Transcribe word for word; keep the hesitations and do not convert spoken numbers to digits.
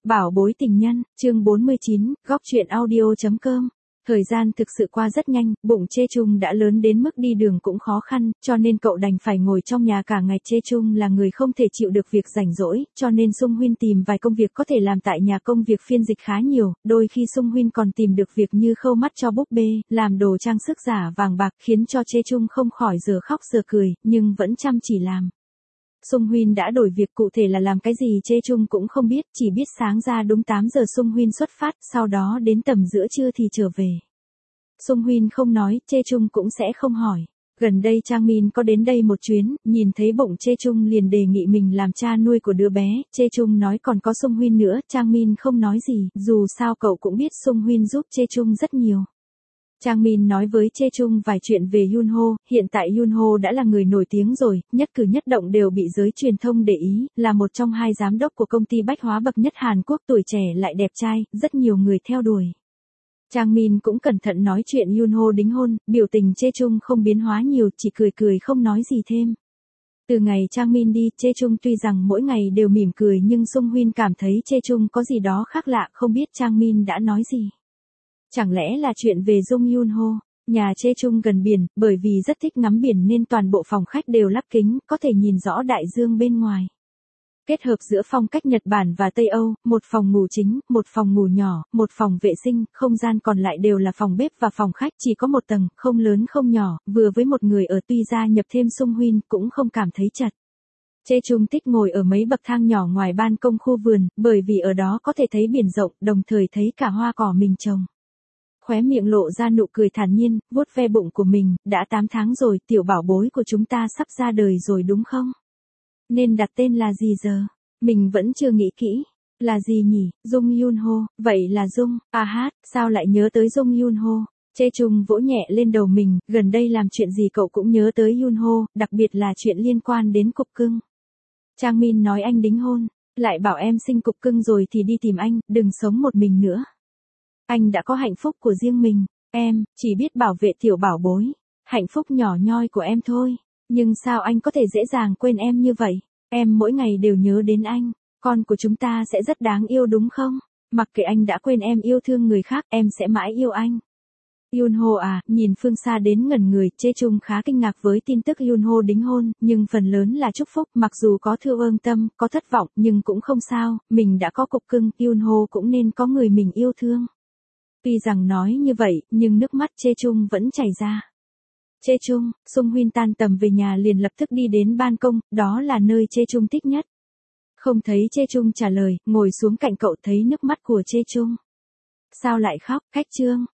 Bảo bối tình nhân, chương bốn mươi chín, góc truyện audio.com. Thời gian thực sự qua rất nhanh, bụng Chê Chung đã lớn đến mức đi đường cũng khó khăn, cho nên cậu đành phải ngồi trong nhà cả ngày. Chê Chung là người không thể chịu được việc rảnh rỗi, cho nên Sung Huynh tìm vài công việc có thể làm tại nhà. Công việc phiên dịch khá nhiều, đôi khi Sung Huynh còn tìm được việc như khâu mắt cho búp bê, làm đồ trang sức giả vàng bạc, khiến cho Chê Chung không khỏi giờ khóc giờ cười, nhưng vẫn chăm chỉ làm. Sung Huynh đã đổi việc, cụ thể là làm cái gì Chê Chung cũng không biết, chỉ biết sáng ra đúng tám giờ Sung Huynh xuất phát, sau đó đến tầm giữa trưa thì trở về. Sung Huynh không nói, Chê Chung cũng sẽ không hỏi. Gần đây Trang Min có đến đây một chuyến, nhìn thấy bụng Chê Chung liền đề nghị mình làm cha nuôi của đứa bé. Chê Chung nói còn có Sung Huynh nữa, Trang Min không nói gì, dù sao cậu cũng biết Sung Huynh giúp Chê Chung rất nhiều. Trang Min nói với Chê Chung vài chuyện về Yunho, hiện tại Yunho đã là người nổi tiếng rồi, nhất cử nhất động đều bị giới truyền thông để ý, là một trong hai giám đốc của công ty bách hóa bậc nhất Hàn Quốc, tuổi trẻ lại đẹp trai, rất nhiều người theo đuổi. Trang Min cũng cẩn thận nói chuyện Yunho đính hôn, biểu tình Chê Chung không biến hóa nhiều, chỉ cười cười không nói gì thêm. Từ ngày Trang Min đi, Chê Chung tuy rằng mỗi ngày đều mỉm cười nhưng Sung Huynh cảm thấy Chê Chung có gì đó khác lạ, không biết Trang Min đã nói gì. Chẳng lẽ là chuyện về Jung Yunho? Nhà Chê Chung gần biển, bởi vì rất thích ngắm biển nên toàn bộ phòng khách đều lắp kính, có thể nhìn rõ đại dương bên ngoài. Kết hợp giữa phong cách Nhật Bản và Tây Âu, một phòng ngủ chính, một phòng ngủ nhỏ, một phòng vệ sinh, không gian còn lại đều là phòng bếp và phòng khách, chỉ có một tầng, không lớn không nhỏ, vừa với một người ở, tuy ra nhập thêm Sung Huynh cũng không cảm thấy chật. Chê Chung thích ngồi ở mấy bậc thang nhỏ ngoài ban công khu vườn, bởi vì ở đó có thể thấy biển rộng, đồng thời thấy cả hoa cỏ mình trồng. Khóe miệng lộ ra nụ cười thản nhiên, vuốt ve bụng của mình, đã tám tháng rồi, tiểu bảo bối của chúng ta sắp ra đời rồi đúng không? Nên đặt tên là gì giờ? Mình vẫn chưa nghĩ kỹ. Là gì nhỉ? Jung Yunho, vậy là Jung, à hát, sao lại nhớ tới Jung Yunho? Chê Chung vỗ nhẹ lên đầu mình, gần đây làm chuyện gì cậu cũng nhớ tới Yunho, đặc biệt là chuyện liên quan đến cục cưng. Trang Min nói anh đính hôn, lại bảo em sinh cục cưng rồi thì đi tìm anh, đừng sống một mình nữa. Anh đã có hạnh phúc của riêng mình, em, chỉ biết bảo vệ tiểu bảo bối. Hạnh phúc nhỏ nhoi của em thôi. Nhưng sao anh có thể dễ dàng quên em như vậy? Em mỗi ngày đều nhớ đến anh. Con của chúng ta sẽ rất đáng yêu đúng không? Mặc kệ anh đã quên em yêu thương người khác, em sẽ mãi yêu anh. Yunho à, nhìn phương xa đến ngẩn người, Chê Chung khá kinh ngạc với tin tức Yunho đính hôn, nhưng phần lớn là chúc phúc, mặc dù có thương ương tâm, có thất vọng, nhưng cũng không sao, mình đã có cục cưng, Yunho cũng nên có người mình yêu thương. Tuy rằng nói như vậy, nhưng nước mắt Chê Chung vẫn chảy ra. Chê Chung, Sung Huynh tan tầm về nhà liền lập tức đi đến ban công, đó là nơi Chê Chung thích nhất. Không thấy Chê Chung trả lời, ngồi xuống cạnh cậu thấy nước mắt của Chê Chung. Sao lại khóc, Khách Trương?